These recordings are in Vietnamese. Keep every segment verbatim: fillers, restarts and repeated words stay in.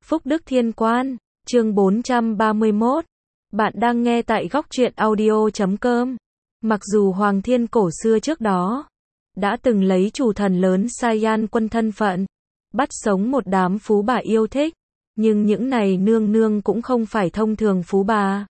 Phúc Đức Thiên Quan, chương bốn trăm ba mươi mốt. Bạn đang nghe tại góc truyện audio chấm com. Mặc dù Hoàng Thiên cổ xưa trước đó đã từng lấy chủ thần lớn Saiyan quân thân phận, bắt sống một đám phú bà yêu thích, nhưng những này nương nương cũng không phải thông thường phú bà.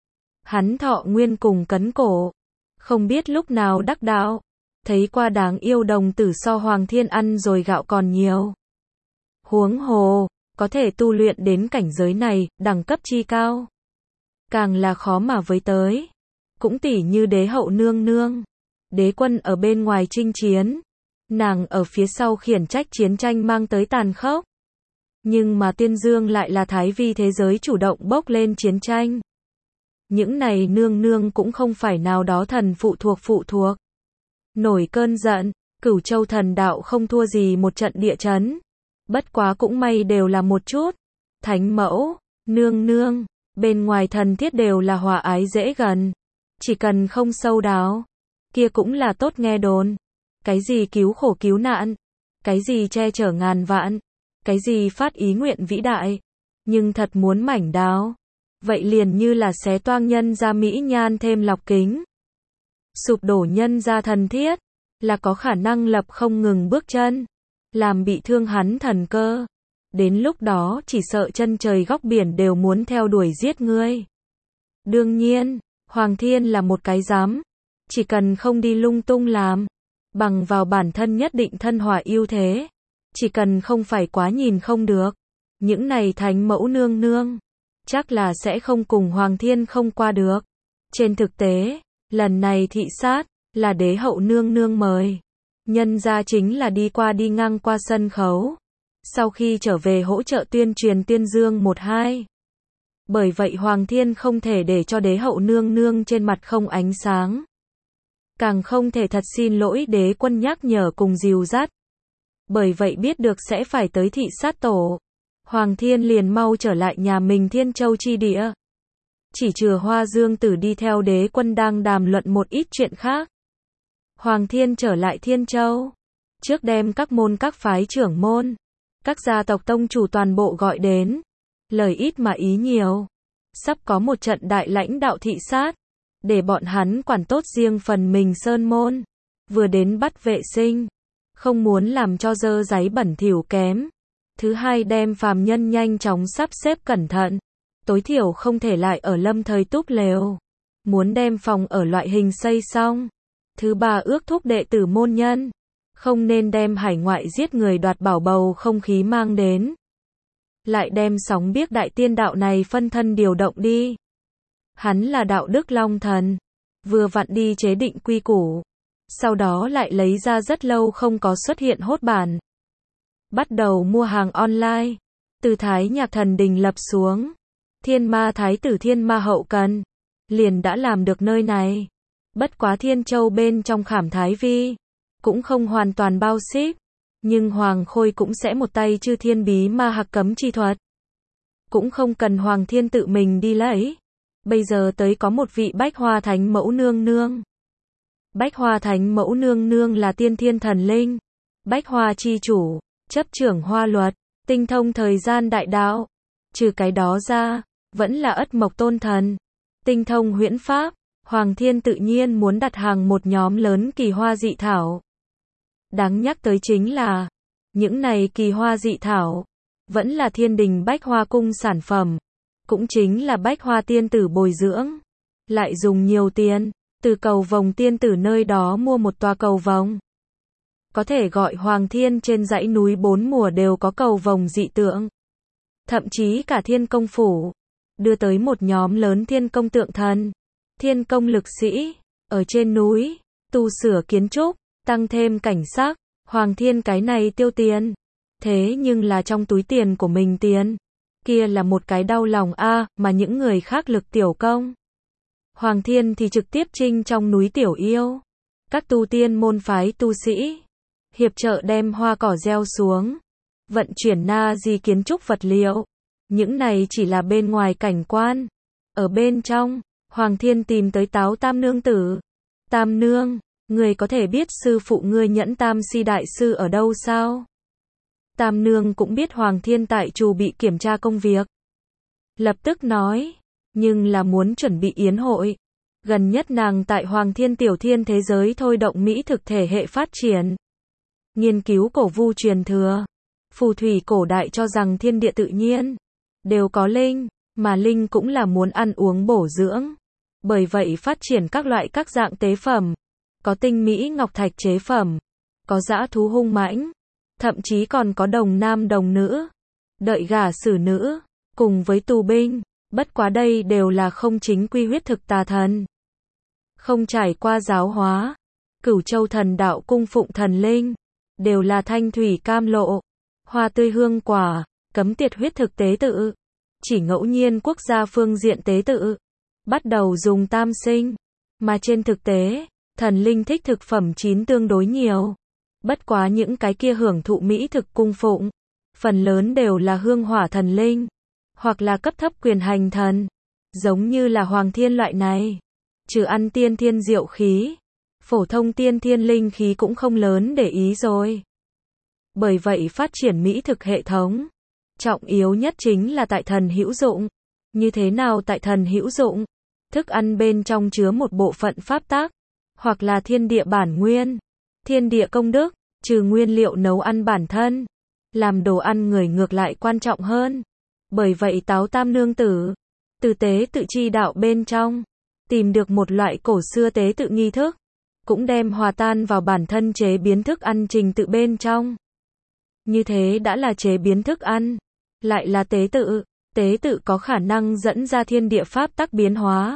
Hắn thọ nguyên cùng cấn cổ, không biết lúc nào đắc đạo, thấy qua đáng yêu đồng tử so Hoàng Thiên ăn rồi gạo còn nhiều. Huống hồ, có thể tu luyện đến cảnh giới này, đẳng cấp chi cao, càng là khó mà với tới. Cũng tỉ như đế hậu nương nương, đế quân ở bên ngoài chinh chiến, nàng ở phía sau khiển trách chiến tranh mang tới tàn khốc. Nhưng mà Tiên Dương lại là thái vi thế giới chủ động bốc lên chiến tranh. Những này nương nương cũng không phải nào đó thần phụ thuộc phụ thuộc. Nổi cơn giận, Cửu Châu thần đạo không thua gì một trận địa chấn. Bất quá cũng may đều là một chút. Thánh mẫu, nương nương, bên ngoài thần thiết đều là hòa ái dễ gần. Chỉ cần không sâu đáo, kia cũng là tốt nghe đồn. Cái gì cứu khổ cứu nạn, cái gì che chở ngàn vạn, cái gì phát ý nguyện vĩ đại. Nhưng thật muốn mảnh đáo, vậy liền như là xé toang nhân ra mỹ nhan thêm lọc kính. Sụp đổ nhân ra thần thiết, là có khả năng lập không ngừng bước chân, làm bị thương hắn thần cơ. Đến lúc đó chỉ sợ chân trời góc biển đều muốn theo đuổi giết ngươi. Đương nhiên, Hoàng Thiên là một cái dám, chỉ cần không đi lung tung làm, bằng vào bản thân nhất định thân hòa ưu thế, chỉ cần không phải quá nhìn không được, những này thánh mẫu nương nương, chắc là sẽ không cùng Hoàng Thiên không qua được. Trên thực tế, lần này thị sát, là đế hậu nương nương mời. Nhân ra chính là đi qua đi ngang qua sân khấu. Sau khi trở về hỗ trợ tuyên truyền Tiên Dương một hai. Bởi vậy Hoàng Thiên không thể để cho đế hậu nương nương trên mặt không ánh sáng. Càng không thể thật xin lỗi đế quân nhắc nhở cùng dìu dắt. Bởi vậy biết được sẽ phải tới thị sát tổ, Hoàng Thiên liền mau trở lại nhà mình Thiên Châu chi địa. Chỉ chừa Hoa Dương Tử đi theo đế quân đang đàm luận một ít chuyện khác. Hoàng Thiên trở lại Thiên Châu, trước đem các môn các phái trưởng môn, các gia tộc tông chủ toàn bộ gọi đến. Lời ít mà ý nhiều, sắp có một trận đại lãnh đạo thị sát, để bọn hắn quản tốt riêng phần mình sơn môn, vừa đến bắt vệ sinh, không muốn làm cho dơ giấy bẩn thỉu kém. Thứ hai đem phàm nhân nhanh chóng sắp xếp cẩn thận, tối thiểu không thể lại ở lâm thời túp lều, muốn đem phòng ở loại hình xây xong. Thứ ba ước thúc đệ tử môn nhân, không nên đem hải ngoại giết người đoạt bảo bầu không khí mang đến. Lại đem sóng biếc đại tiên đạo này phân thân điều động đi. Hắn là đạo đức long thần, vừa vặn đi chế định quy củ, sau đó lại lấy ra rất lâu không có xuất hiện hốt bản. Bắt đầu mua hàng online, từ Thái Nhạc Thần Đình lập xuống, Thiên Ma Thái tử Thiên Ma hậu cần, liền đã làm được nơi này. Bất quá Thiên Châu bên trong khảm Thái Vi, cũng không hoàn toàn bao ship, nhưng Hoàng Khôi cũng sẽ một tay chư thiên bí ma hạc cấm chi thuật. Cũng không cần Hoàng Thiên tự mình đi lấy. Bây giờ tới có một vị Bách Hoa Thánh Mẫu Nương Nương. Bách Hoa Thánh Mẫu Nương Nương là tiên thiên thần linh, Bách Hoa chi chủ, chấp trưởng hoa luật, tinh thông thời gian đại đạo. Trừ cái đó ra, vẫn là Ất Mộc Tôn Thần, tinh thông huyễn pháp. Hoàng Thiên tự nhiên muốn đặt hàng một nhóm lớn kỳ hoa dị thảo. Đáng nhắc tới chính là, những này kỳ hoa dị thảo, vẫn là Thiên Đình Bách Hoa Cung sản phẩm, cũng chính là Bách Hoa tiên tử bồi dưỡng. Lại dùng nhiều tiền, từ cầu vồng tiên tử nơi đó mua một tòa cầu vồng. Có thể gọi Hoàng Thiên trên dãy núi bốn mùa đều có cầu vồng dị tượng. Thậm chí cả Thiên Công Phủ, đưa tới một nhóm lớn Thiên Công tượng thần, Thiên Công lực sĩ, ở trên núi, tu sửa kiến trúc, tăng thêm cảnh sắc. Hoàng Thiên cái này tiêu tiền, thế nhưng là trong túi tiền của mình tiền, kia là một cái đau lòng a à, mà những người khác lực tiểu công. Hoàng Thiên thì trực tiếp trinh trong núi tiểu yêu, các tu tiên môn phái tu sĩ, hiệp trợ đem hoa cỏ gieo xuống, vận chuyển na di kiến trúc vật liệu. Những này chỉ là bên ngoài cảnh quan, ở bên trong, Hoàng Thiên tìm tới Táo Tam Nương tử. Tam Nương, người có thể biết sư phụ ngươi Nhẫn Tam Si Đại Sư ở đâu sao? Tam nương cũng biết Hoàng Thiên tại trù bị kiểm tra công việc. Lập tức nói, nhưng là muốn chuẩn bị yến hội. Gần nhất nàng tại Hoàng Thiên tiểu thiên thế giới thôi động mỹ thực thể hệ phát triển. Nghiên cứu cổ vu truyền thừa. Phù thủy cổ đại cho rằng thiên địa tự nhiên đều có linh, mà linh cũng là muốn ăn uống bổ dưỡng. Bởi vậy phát triển các loại các dạng tế phẩm, có tinh mỹ ngọc thạch chế phẩm, có dã thú hung mãnh, thậm chí còn có đồng nam đồng nữ, đợi gả xử nữ, cùng với tù binh, bất quá đây đều là không chính quy huyết thực tà thần. Không trải qua giáo hóa, Cửu Châu thần đạo cung phụng thần linh, đều là thanh thủy cam lộ, hoa tươi hương quả, cấm tiệt huyết thực tế tự. Chỉ ngẫu nhiên quốc gia phương diện tế tự, bắt đầu dùng tam sinh, mà trên thực tế, thần linh thích thực phẩm chín tương đối nhiều. Bất quá những cái kia hưởng thụ mỹ thực cung phụng, phần lớn đều là hương hỏa thần linh, hoặc là cấp thấp quyền hành thần, giống như là Hoàng Thiên loại này. Trừ ăn tiên thiên diệu khí, phổ thông tiên thiên linh khí cũng không lớn để ý rồi. Bởi vậy phát triển mỹ thực hệ thống, trọng yếu nhất chính là tại thần hữu dụng. Như thế nào tại thần hữu dụng? Thức ăn bên trong chứa một bộ phận pháp tắc, hoặc là thiên địa bản nguyên, thiên địa công đức, trừ nguyên liệu nấu ăn bản thân, làm đồ ăn người ngược lại quan trọng hơn. Bởi vậy Táo Tam nương tử, từ tế tự chi đạo bên trong, tìm được một loại cổ xưa tế tự nghi thức, cũng đem hòa tan vào bản thân chế biến thức ăn trình tự bên trong. Như thế đã là chế biến thức ăn, lại là tế tự, tế tự có khả năng dẫn ra thiên địa pháp tắc biến hóa,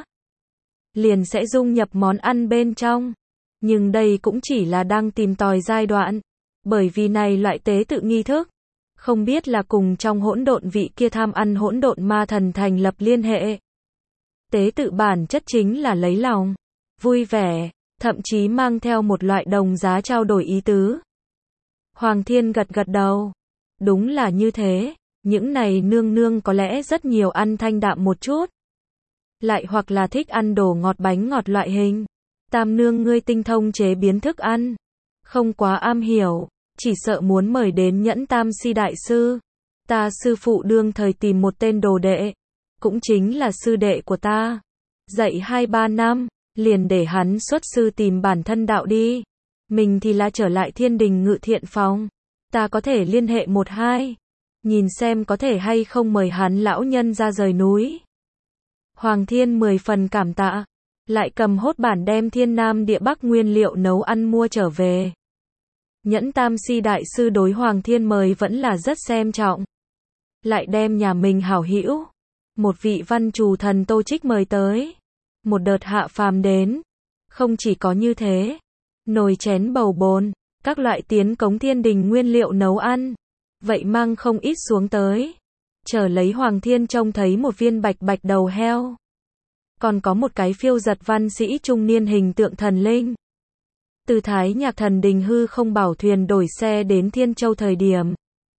liền sẽ dung nhập món ăn bên trong. Nhưng đây cũng chỉ là đang tìm tòi giai đoạn, bởi vì này loại tế tự nghi thức, không biết là cùng trong hỗn độn vị kia tham ăn hỗn độn ma thần thành lập liên hệ. Tế tự bản chất chính là lấy lòng, vui vẻ, thậm chí mang theo một loại đồng giá trao đổi ý tứ. Hoàng Thiên gật gật đầu. Đúng là như thế, những này nương nương có lẽ rất nhiều ăn thanh đạm một chút. Lại hoặc là thích ăn đồ ngọt bánh ngọt loại hình. Tam nương ngươi tinh thông chế biến thức ăn, không quá am hiểu, chỉ sợ muốn mời đến Nhẫn Tam Si đại sư. Ta sư phụ đương thời tìm một tên đồ đệ, cũng chính là sư đệ của ta. Dạy hai ba năm, liền để hắn xuất sư tìm bản thân đạo đi. Mình thì là trở lại Thiên Đình Ngự Thiện Phòng. Ta có thể liên hệ một hai, nhìn xem có thể hay không mời hắn lão nhân ra rời núi. Hoàng Thiên mười phần cảm tạ, lại cầm hốt bản đem Thiên Nam Địa Bắc nguyên liệu nấu ăn mua trở về. Nhẫn Tam Si đại sư đối Hoàng Thiên mời vẫn là rất xem trọng. Lại đem nhà mình hảo hữu, một vị văn trù thần Tô Trích mời tới. Một đợt hạ phàm đến. Không chỉ có như thế, nồi chén bầu bồn, các loại tiến cống Thiên Đình nguyên liệu nấu ăn, vậy mang không ít xuống tới. Chờ lấy Hoàng Thiên trông thấy một viên bạch bạch đầu heo. Còn có một cái phiêu giật văn sĩ trung niên hình tượng thần linh. Từ Thái Nhạc Thần Đình hư không bảo thuyền đổi xe đến Thiên Châu thời điểm.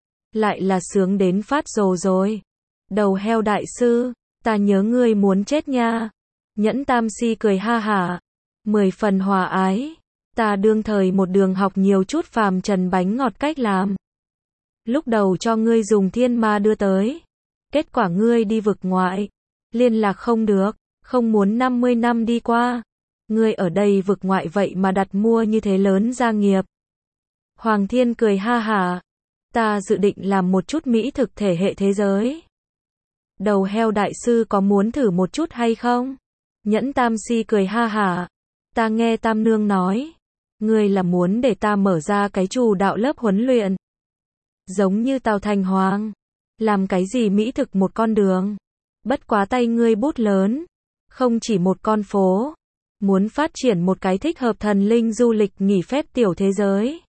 Lại là sướng đến phát rồ rồi. Đầu heo đại sư, ta nhớ ngươi muốn chết nha. Nhẫn Tam Si cười ha hả, mười phần hòa ái. Ta đương thời một đường học nhiều chút phàm trần bánh ngọt cách làm. Lúc đầu cho ngươi dùng thiên ma đưa tới. Kết quả ngươi đi vực ngoại. Liên lạc không được, không muốn năm mươi năm đi qua. Ngươi ở đây vực ngoại vậy mà đặt mua như thế lớn gia nghiệp. Hoàng Thiên cười ha hả. Ta dự định làm một chút mỹ thực thể hệ thế giới. Đầu heo đại sư có muốn thử một chút hay không? Nhẫn Tam Si cười ha hả. Ta nghe Tam nương nói. Ngươi là muốn để ta mở ra cái trù đạo lớp huấn luyện. Giống như Tào Thành Hoàng. Làm cái gì mỹ thực một con đường. Bất quá tay ngươi bút lớn. Không chỉ một con phố. Muốn phát triển một cái thích hợp thần linh du lịch nghỉ phép tiểu thế giới.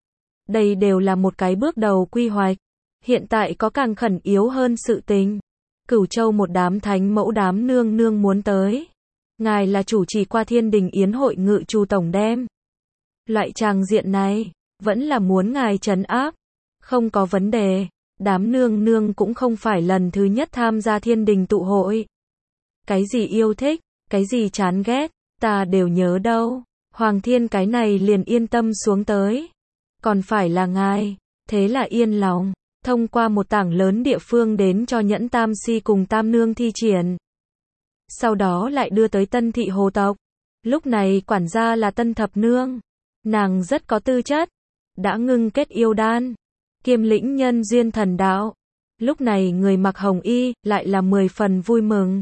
Đây đều là một cái bước đầu quy hoạch. Hiện tại có càng khẩn yếu hơn sự tình. Cửu Châu một đám thánh mẫu đám nương nương muốn tới. Ngài là chủ trì qua Thiên Đình Yến hội ngự trù tổng đem. Loại tràng diện này, vẫn là muốn ngài trấn áp. Không có vấn đề, đám nương nương cũng không phải lần thứ nhất tham gia Thiên Đình tụ hội. Cái gì yêu thích, cái gì chán ghét, ta đều nhớ đâu. Hoàng Thiên cái này liền yên tâm xuống tới. Còn phải là ngài, Thế là yên lòng, thông qua một tảng lớn địa phương đến cho Nhẫn Tam Si cùng Tam Nương thi triển. Sau đó lại đưa tới Tân Thị hồ tộc. Lúc này quản gia là Tân Thập Nương. Nàng rất có tư chất, đã ngưng kết yêu đan, kiêm lĩnh nhân duyên thần đạo. Lúc này người mặc hồng y, lại là mười phần vui mừng.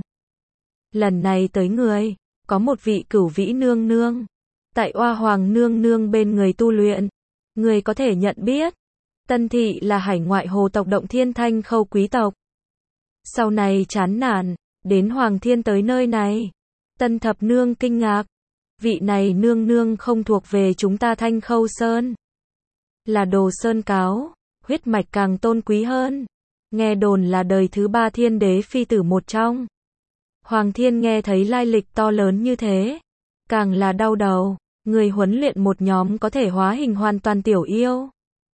Lần này tới người, có một vị Cửu Vĩ nương nương, tại Oa Hoàng nương nương bên người tu luyện. Người có thể nhận biết, Tân Thị là hải ngoại hồ tộc Động Thiên Thanh Khâu quý tộc. Sau này chán nản, đến Hoàng Thiên tới nơi này. Tân Thập Nương kinh ngạc, vị này nương nương không thuộc về chúng ta Thanh Khâu Sơn. Là Đồ Sơn Cáo, huyết mạch càng tôn quý hơn. Nghe đồn là đời thứ ba thiên đế phi tử một trong. Hoàng Thiên nghe thấy lai lịch to lớn như thế, càng là đau đầu. Người huấn luyện một nhóm có thể hóa hình hoàn toàn tiểu yêu,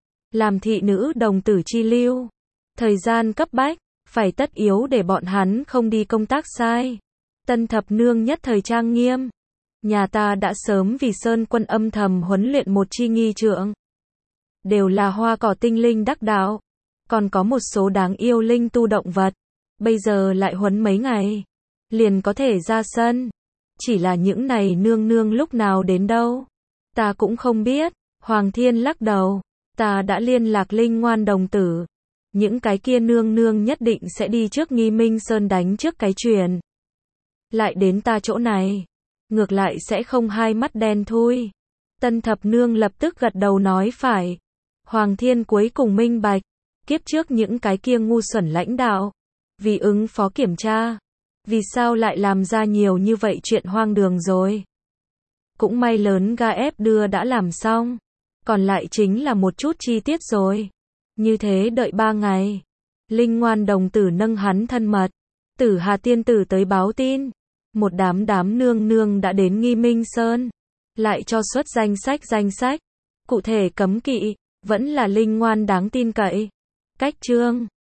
làm thị nữ đồng tử chi lưu. Thời gian cấp bách, phải tất yếu để bọn hắn không đi công tác sai. Tân Thập Nương nhất thời trang nghiêm. Nhà ta đã sớm vì Sơn Quân âm thầm huấn luyện một chi nghi trượng. Đều là hoa cỏ tinh linh đắc đạo. Còn có một số đáng yêu linh tu động vật. Bây giờ lại huấn mấy ngày, liền có thể ra sân. Chỉ là những này nương nương lúc nào đến đâu, ta cũng không biết. Hoàng Thiên lắc đầu, ta đã liên lạc Linh Ngoan đồng tử. Những cái kia nương nương nhất định sẽ đi trước Nghi Minh Sơn đánh trước cái truyền. Lại đến ta chỗ này, ngược lại sẽ không hai mắt đen thui. Tân Thập Nương lập tức gật đầu nói phải. Hoàng Thiên cuối cùng minh bạch, kiếp trước những cái kia ngu xuẩn lãnh đạo, vì ứng phó kiểm tra, vì sao lại làm ra nhiều như vậy chuyện hoang đường rồi. Cũng may lớn ga ép đưa đã làm xong, còn lại chính là một chút chi tiết rồi. Như thế đợi ba ngày, Linh Ngoan đồng tử nâng hắn thân mật, Tử Hà tiên tử tới báo tin, một đám đám nương nương đã đến Nghi Minh Sơn, lại cho xuất danh sách danh sách, cụ thể cấm kỵ, vẫn là Linh Ngoan đáng tin cậy. Cách chương